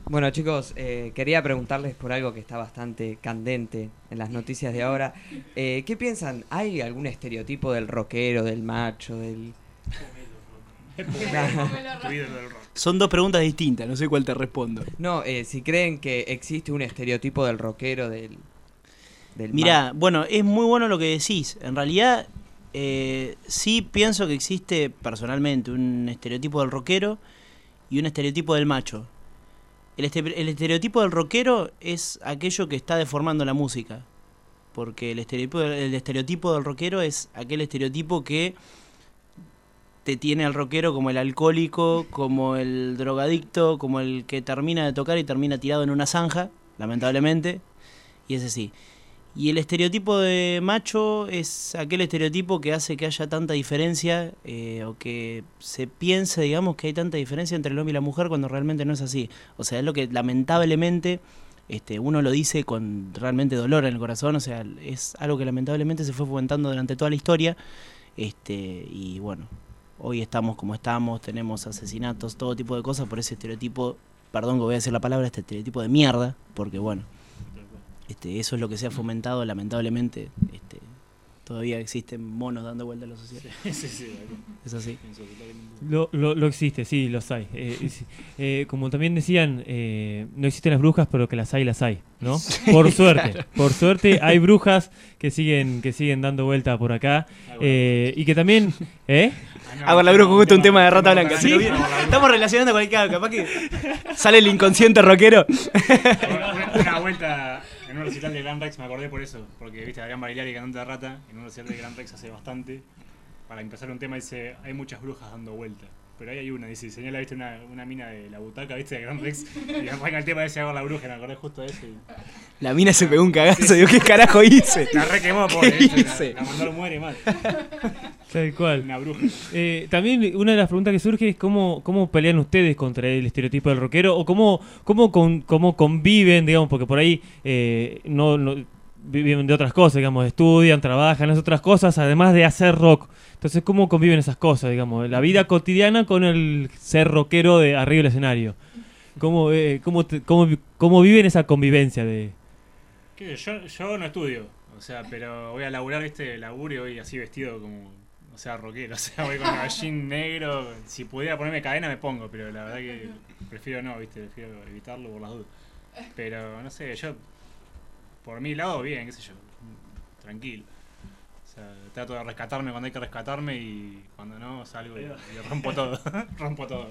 Bueno, chicos, eh, quería preguntarles por algo que está bastante candente en las noticias de ahora. Eh, ¿Qué piensan? ¿Hay algún estereotipo del rockero, del macho, del...? Son dos preguntas distintas, no sé cuál te respondo. No, eh, si creen que existe un estereotipo del rockero, del... del Mirá, macho. bueno, es muy bueno lo que decís. En realidad, eh, sí pienso que existe personalmente un estereotipo del rockero y un estereotipo del macho. El, este, el estereotipo del rockero es aquello que está deformando la música. Porque el estereotipo, el estereotipo del rockero es aquel estereotipo que te tiene al rockero como el alcohólico, como el drogadicto, como el que termina de tocar y termina tirado en una zanja, lamentablemente. Y es así. Y el estereotipo de macho es aquel estereotipo que hace que haya tanta diferencia, eh, o que se piense, digamos, que hay tanta diferencia entre el hombre y la mujer cuando realmente no es así. O sea, es lo que lamentablemente este, uno lo dice con realmente dolor en el corazón. O sea, es algo que lamentablemente se fue fomentando durante toda la historia. Este, y bueno, hoy estamos como estamos, tenemos asesinatos, todo tipo de cosas por ese estereotipo, perdón que voy a decir la palabra, este estereotipo de mierda, porque bueno... Este, eso es lo que se ha fomentado, lamentablemente. Este, todavía existen monos dando vuelta a la sociedad. Sí, sí, sí. Es así. Lo, lo, lo existe, sí, los hay. Eh, es- eh, como también decían, eh, no existen las brujas, pero que las hay, las hay, ¿no? Por suerte, Claro. por suerte hay brujas que siguen que siguen dando vuelta por acá eh, y que también, ¿eh? Ah, con la bruja justo un tema de rata blanca. ¿Sí? Estamos relacionando con el caso, capaz que sale el inconsciente rockero. Una, una vuelta en un recital de Gran Rex me acordé por eso, porque viste a Adrián Barilari cantante de Rata, en un recital de Gran Rex hace bastante, para empezar un tema dice, hay muchas brujas dando vuelta, pero ahí hay una, dice, señala, viste una, una mina de la butaca, viste, de Gran Rex, y arranca el tema ese hago la bruja, me acordé justo de eso. Y... La mina se pegó un cagazo, digo, ¿qué carajo hice? La re quemó, pobre, ¿Qué ¿viste? hice? La, la mandó al muere mal. Tal cual. Una bruja. Eh, también una de las preguntas que surge es cómo, cómo pelean ustedes contra el estereotipo del rockero o cómo, cómo, con, cómo conviven, digamos, porque por ahí eh, no, no viven de otras cosas, digamos, estudian, trabajan, hacen otras cosas, además de hacer rock. Entonces, ¿cómo conviven esas cosas, digamos? La vida cotidiana con el ser rockero de arriba del escenario. ¿Cómo, eh, cómo, te- cómo, cómo viven esa convivencia de...? ¿Qué? Yo, yo no estudio, o sea, pero voy a laburar, viste, laburo y voy así vestido como, o sea, rockero, o sea, voy con el jean negro, si pudiera ponerme cadena me pongo, pero la verdad que prefiero no, viste, prefiero evitarlo por las dudas. Pero, no sé, yo, por mi lado, bien, qué sé yo, tranquilo. O sea, trato de rescatarme cuando hay que rescatarme y cuando no, salgo y, y rompo todo, rompo todo.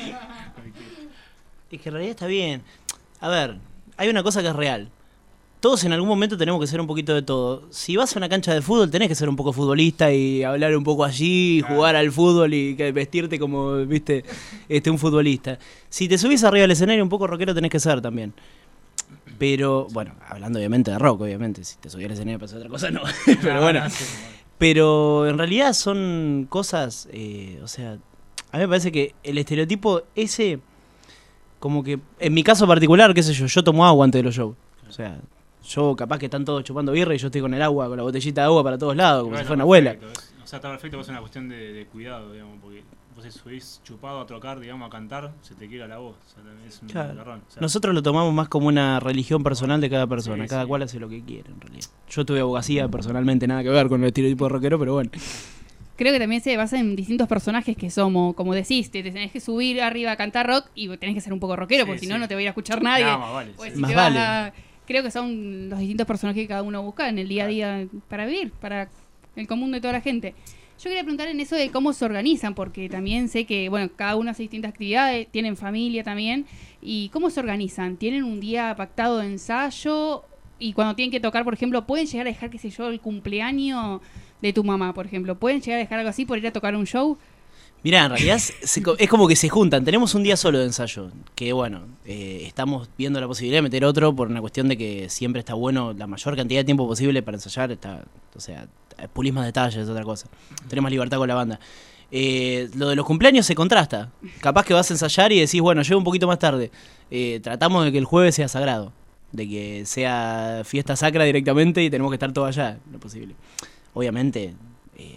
Es que en realidad está bien. A ver, hay una cosa que es real. Todos en algún momento tenemos que ser un poquito de todo. Si vas a una cancha de fútbol tenés que ser un poco futbolista y hablar un poco allí, y jugar al fútbol y que vestirte como, viste, este un futbolista. Si te subís arriba del escenario un poco rockero tenés que ser también. Pero, bueno, hablando obviamente de rock, obviamente. Si te subís al escenario para hacer otra cosa, no. Pero bueno. Pero en realidad son cosas, eh, o sea, a mí me parece que el estereotipo ese, como que, en mi caso particular, qué sé yo, yo tomo agua antes de los shows. O sea, yo capaz que están todos chupando birra y yo estoy con el agua, con la botellita de agua para todos lados, como Bueno, si fuera una abuela. perfecto, es- o sea, está perfecto, es una cuestión de, de cuidado, digamos, porque vos si subís chupado a tocar, digamos, a cantar, se te quiebra la voz. O sea, también es un Claro. garrón. O sea, Nosotros lo tomamos más como una religión personal de cada persona, Sí, cada sí. cual hace lo que quiere en realidad. Yo tuve abogacía personalmente, nada que ver con el estereotipo de rockero, pero bueno. Creo que también se basa en distintos personajes que somos, como decís, te tenés que subir arriba a cantar rock y tenés que ser un poco rockero, Sí, porque si no, sí. no te va a ir a escuchar nadie. No, más vale, Pues sí. si Más te vas vale. a- Creo que son los distintos personajes que cada uno busca en el día a día para vivir, para el común de toda la gente. Yo quería preguntar en eso de cómo se organizan, porque también sé que, bueno, cada uno hace distintas actividades, tienen familia también, y cómo se organizan. ¿Tienen un día pactado de ensayo? Y cuando tienen que tocar, por ejemplo, ¿pueden llegar a dejar, qué sé yo, el cumpleaños de tu mamá, por ejemplo? ¿Pueden llegar a dejar algo así por ir a tocar un show? Mirá, en realidad se co- es como que se juntan. Tenemos un día solo de ensayo. Que bueno, eh, estamos viendo la posibilidad de meter otro por una cuestión de que siempre está bueno la mayor cantidad de tiempo posible para ensayar. Está, o sea, pulís más detalles, es otra cosa. Tenemos libertad con la banda. Eh, lo de los cumpleaños se contrasta. Capaz que vas a ensayar y decís, bueno, llego un poquito más tarde. Eh, tratamos de que el jueves sea sagrado. De que sea fiesta sacra directamente y tenemos que estar todos allá, lo posible. Obviamente, eh,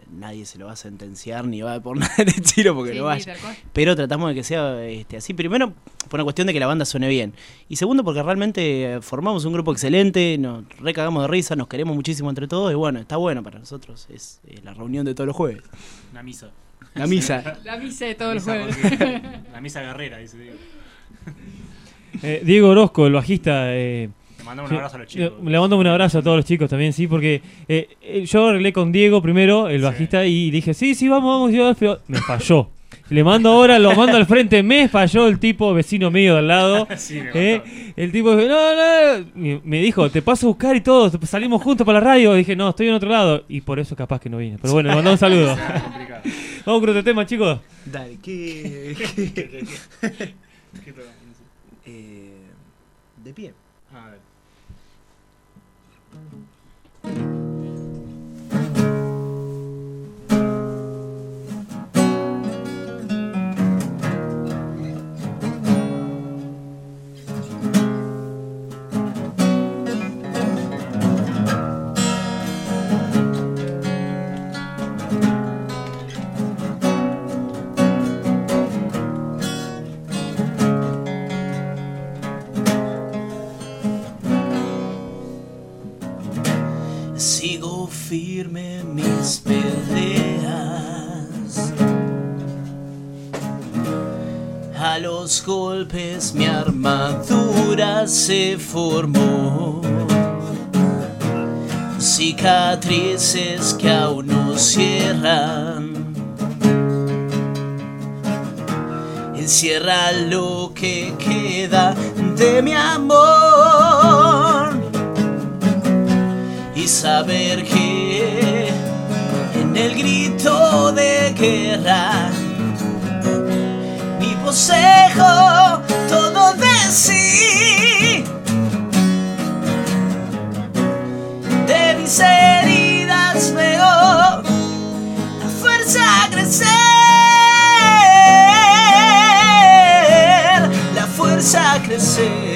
nadie se lo va a sentenciar ni va a por nada del estilo porque Sí, no sí, vaya. tal cual. Pero tratamos de que sea este, así. Primero, por una cuestión de que la banda suene bien. Y segundo, porque realmente eh, formamos un grupo excelente, nos recagamos de risa, nos queremos muchísimo entre todos. Y bueno, está bueno para nosotros. Es eh, la reunión de todos los jueves. Una misa. La misa. La misa de todos los La jueves. misa porque- La misa guerrera, dice Diego. Eh, Diego Orozco, el bajista. Eh, Le mandamos un abrazo a los chicos. Le mando un abrazo a todos los chicos también, sí, porque eh, eh, yo arreglé con Diego primero, el bajista, y dije, sí, sí, vamos, vamos, yo, pero me falló. Le mando ahora, lo mando al frente, me falló el tipo vecino mío de al lado. Sí, me eh, el tipo dijo, no, no, y me dijo, te paso a buscar y todo, salimos juntos para la radio. Dije, no, estoy en otro lado, y por eso capaz que no vine. Pero bueno, le mandamos un saludo. Vamos con otro tema, chicos. Dale, ¿qué? ¿Qué- qué- qué- qué tocamos? No sé. Eh, de pie. Ah, dale. Sigo firme en mis peleas. A los golpes mi armadura se formó. Cicatrices que aún no cierran. Encierra lo que queda de mi amor. Y saber que en el grito de guerra mi bocejo todo de sí. De mis heridas veo la fuerza crecer, la fuerza crecer.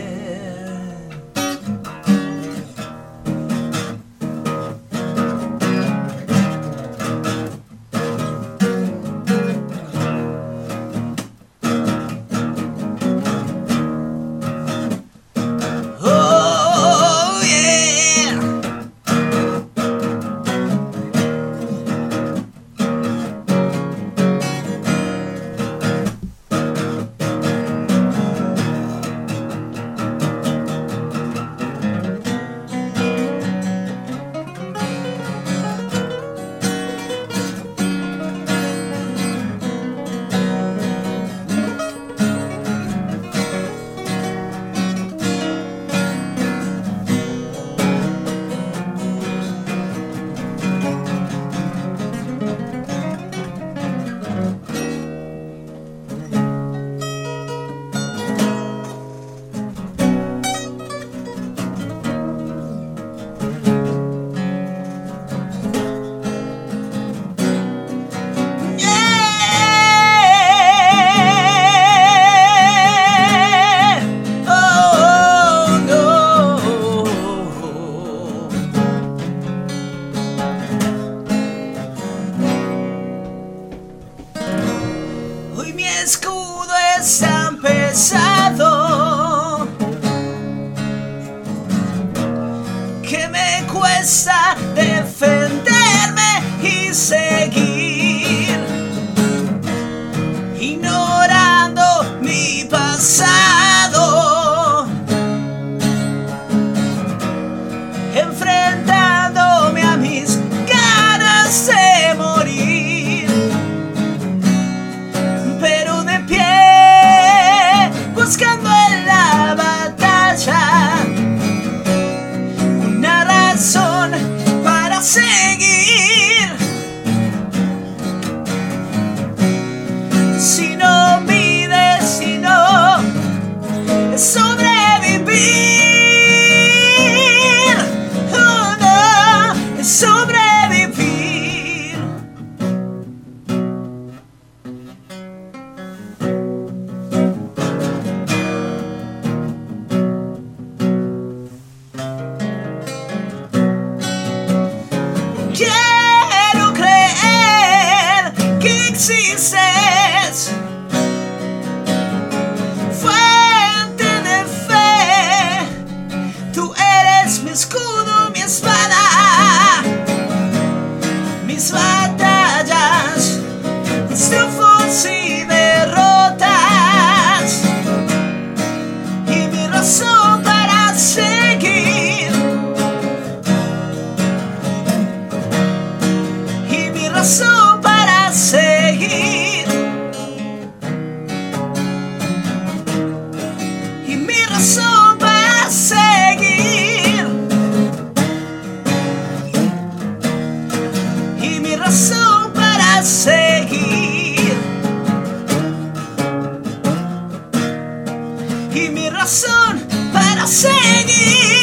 Oh, yeah. Hoy mi escudo es tan pesado que me cuesta defenderme y seguir ignorando mi pasado, enfrentándome a mis ganas de morir. Pero de pie, buscando en la batalla una razón para seguir. Si no mi destino es sobrevivir, oh no, es sobrevivir. Quiero creer mi razón para seguir.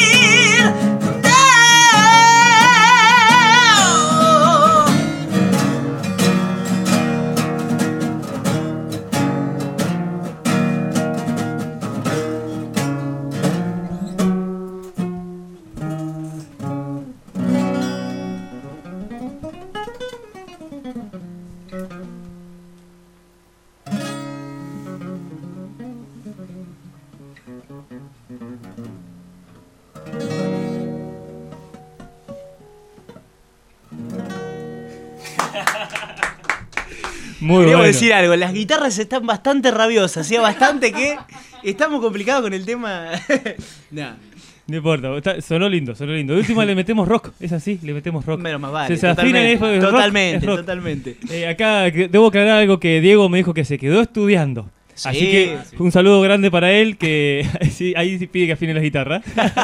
Muy Quería bueno. decir algo, las guitarras están bastante rabiosas, hacía bastante que estamos complicados con el tema. Nah. No importa, está- sonó lindo, sonó lindo. De última le metemos rock, es así, le metemos rock. Pero más vale, Se, se afina y es totalmente, rock, totalmente, es rock. totalmente. Eh, acá que- debo aclarar algo que Diego me dijo que se quedó estudiando. Sí, Así que sí. un saludo grande para él, que sí, ahí sí pide que afine la guitarra.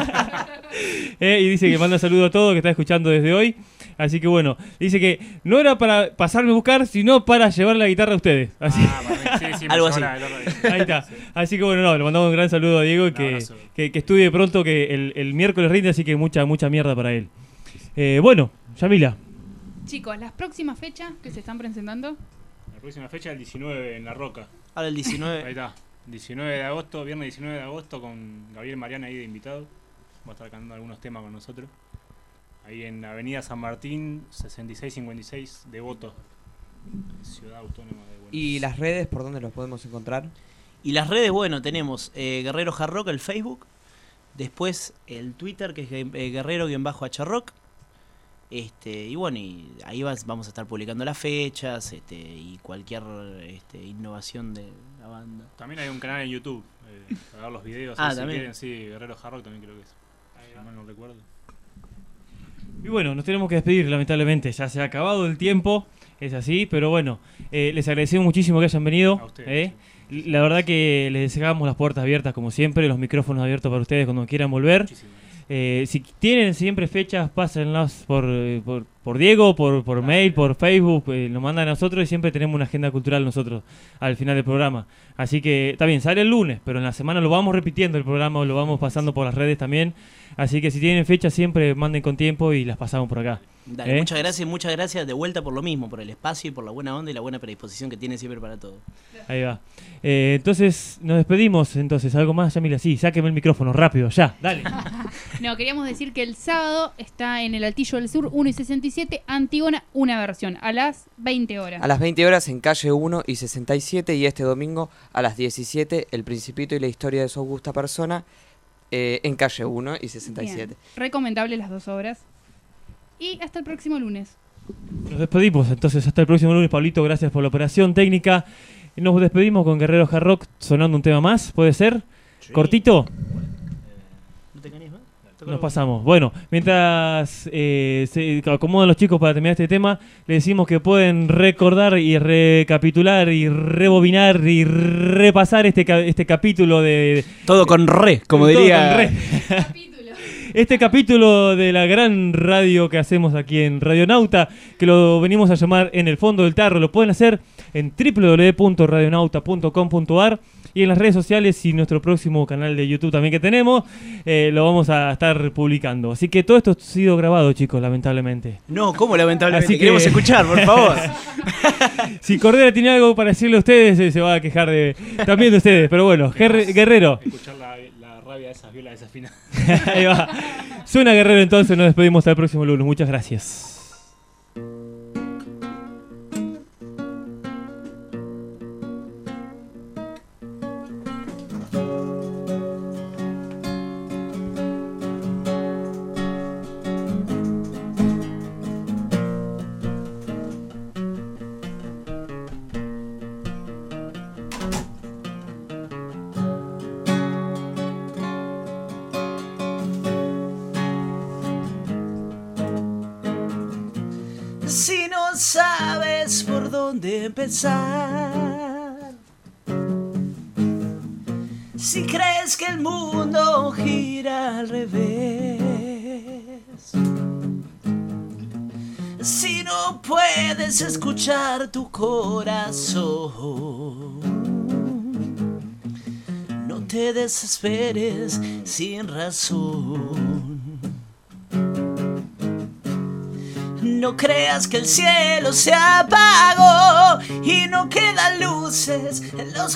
Eh, y dice que manda saludo a todos que está escuchando desde hoy. Así que bueno, dice que no era para pasarme a buscar, sino para llevar la guitarra a ustedes. Así, Sí, sí, me Algo llevó así. la- la- ahí está. Así que bueno, no, le mandamos un gran saludo a Diego y que, abrazo. que, que estudie pronto, que el, el miércoles rinde, así que mucha, mucha mierda para él. Eh, bueno, Yamila. Chicos, las próximas fechas que se están presentando. La próxima fecha es el diecinueve en La Roca. Ahora el diecinueve. Ahí está. diecinueve de agosto, viernes diecinueve de agosto, con Gabriel Mariana ahí de invitado. Va a estar cantando algunos temas con nosotros. Ahí en Avenida San Martín, sesenta y seis cincuenta y seis, Devoto, Ciudad Autónoma de Buenos ¿Y las redes por dónde los podemos encontrar? Y las redes, bueno, tenemos eh, Guerrero Hard Rock, el Facebook. Después el Twitter, que es eh, Guerrero-H Rock. Este, y bueno, y ahí vas- vamos a estar publicando las fechas este, y cualquier este, innovación de la banda. También hay un canal en YouTube eh, para ver los videos. Ah, ahí si también. quieren, sí, Guerrero Hard Rock también creo que es. Si mal no recuerdo. Y bueno, nos tenemos que despedir, lamentablemente. Ya se ha acabado el tiempo, es así, pero bueno, eh, les agradecemos muchísimo que hayan venido. A ustedes, eh. La verdad que les dejamos las puertas abiertas como siempre, los micrófonos abiertos para ustedes cuando quieran volver. Eh, si tienen siempre fechas, pásenlas por, eh, por, por Diego, por, por mail, por Facebook, eh, nos mandan a nosotros y siempre tenemos una agenda cultural nosotros al final del programa. Así que está bien, sale el lunes, pero en la semana lo vamos repitiendo el programa, lo vamos pasando por las redes también. Así que si tienen fechas siempre manden con tiempo y las pasamos por acá. Dale, ¿Eh? muchas gracias, muchas gracias de vuelta por lo mismo, por el espacio y por la buena onda y la buena predisposición que tiene siempre para todo. Ahí va. Eh, entonces, nos despedimos. Entonces, ¿algo más, Yamila? Sí, sáqueme el micrófono, rápido, ya, dale. No, queríamos decir que el sábado está en el Altillo del Sur uno y sesenta y siete, Antígona, una versión, a las veinte horas. A las veinte horas en calle uno y sesenta y siete, y este domingo a las diecisiete, El Principito y la historia de su augusta persona, eh, en calle uno y sesenta y siete. Bien. Recomendable las dos obras. Y hasta el próximo lunes. Nos despedimos. Entonces, hasta el próximo lunes, Pablito. Gracias por la operación técnica. Nos despedimos con Guerrero Hard Rock sonando un tema más. ¿Puede ser? Sí. ¿Cortito? ¿No te canes más? Nos pasamos. Bueno, mientras eh, se acomodan los chicos para terminar este tema, le decimos que pueden recordar y recapitular y rebobinar y repasar este, ca- este capítulo de... Todo con re, como todo diría. con re. Este capítulo de la gran radio que hacemos aquí en Radionauta, que lo venimos a llamar En el Fondo del Tarro, lo pueden hacer en w w w punto radionauta punto com punto a r y en las redes sociales y nuestro próximo canal de YouTube también que tenemos, eh, lo vamos a estar publicando. Así que todo esto ha sido grabado, chicos, lamentablemente. No, ¿cómo lamentablemente? Así que- Queremos escuchar, por favor. Si Cordera tiene algo para decirle a ustedes, eh, se va a quejar de también de ustedes. Pero bueno, Ger- Guerrero. Escuchar la, la rabia de esas violas desafinadas. Ahí va. Suena Guerrero, entonces nos despedimos hasta el próximo lunes. Muchas gracias. Si no sabes por dónde empezar, si crees que el mundo gira al revés, si no puedes escuchar tu corazón, no te desesperes sin razón. No creas que el cielo se apagó y no quedan luces en la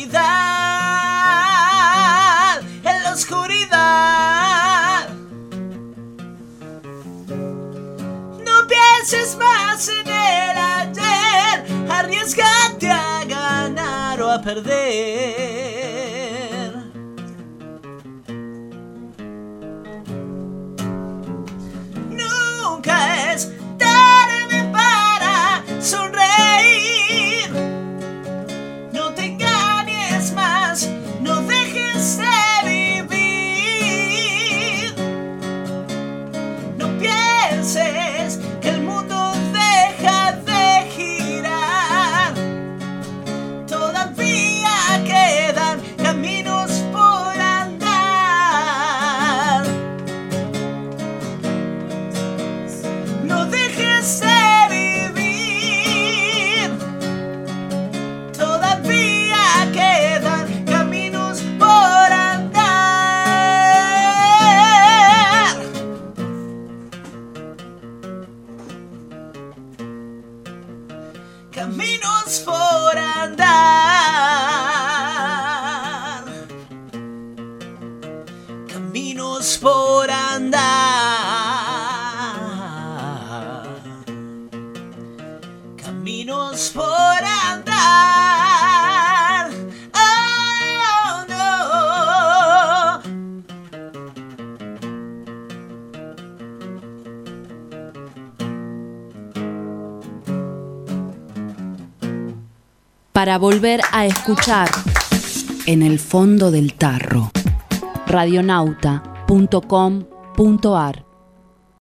oscuridad, en la oscuridad. No pienses más en el ayer, arriesgate a ganar o a perder. Nunca es tarde para sonreír. No te engañes más, no dejes de vivir. No pienses que el mundo deja de girar. Todavía quedan caminos por andar. No dejes de vivir. Todavía quedan caminos por andar. Caminos por andar. Caminos por andar. Caminos por andar. Oh, no. Para volver a escuchar En el fondo del tarro. radionauta punto com punto ar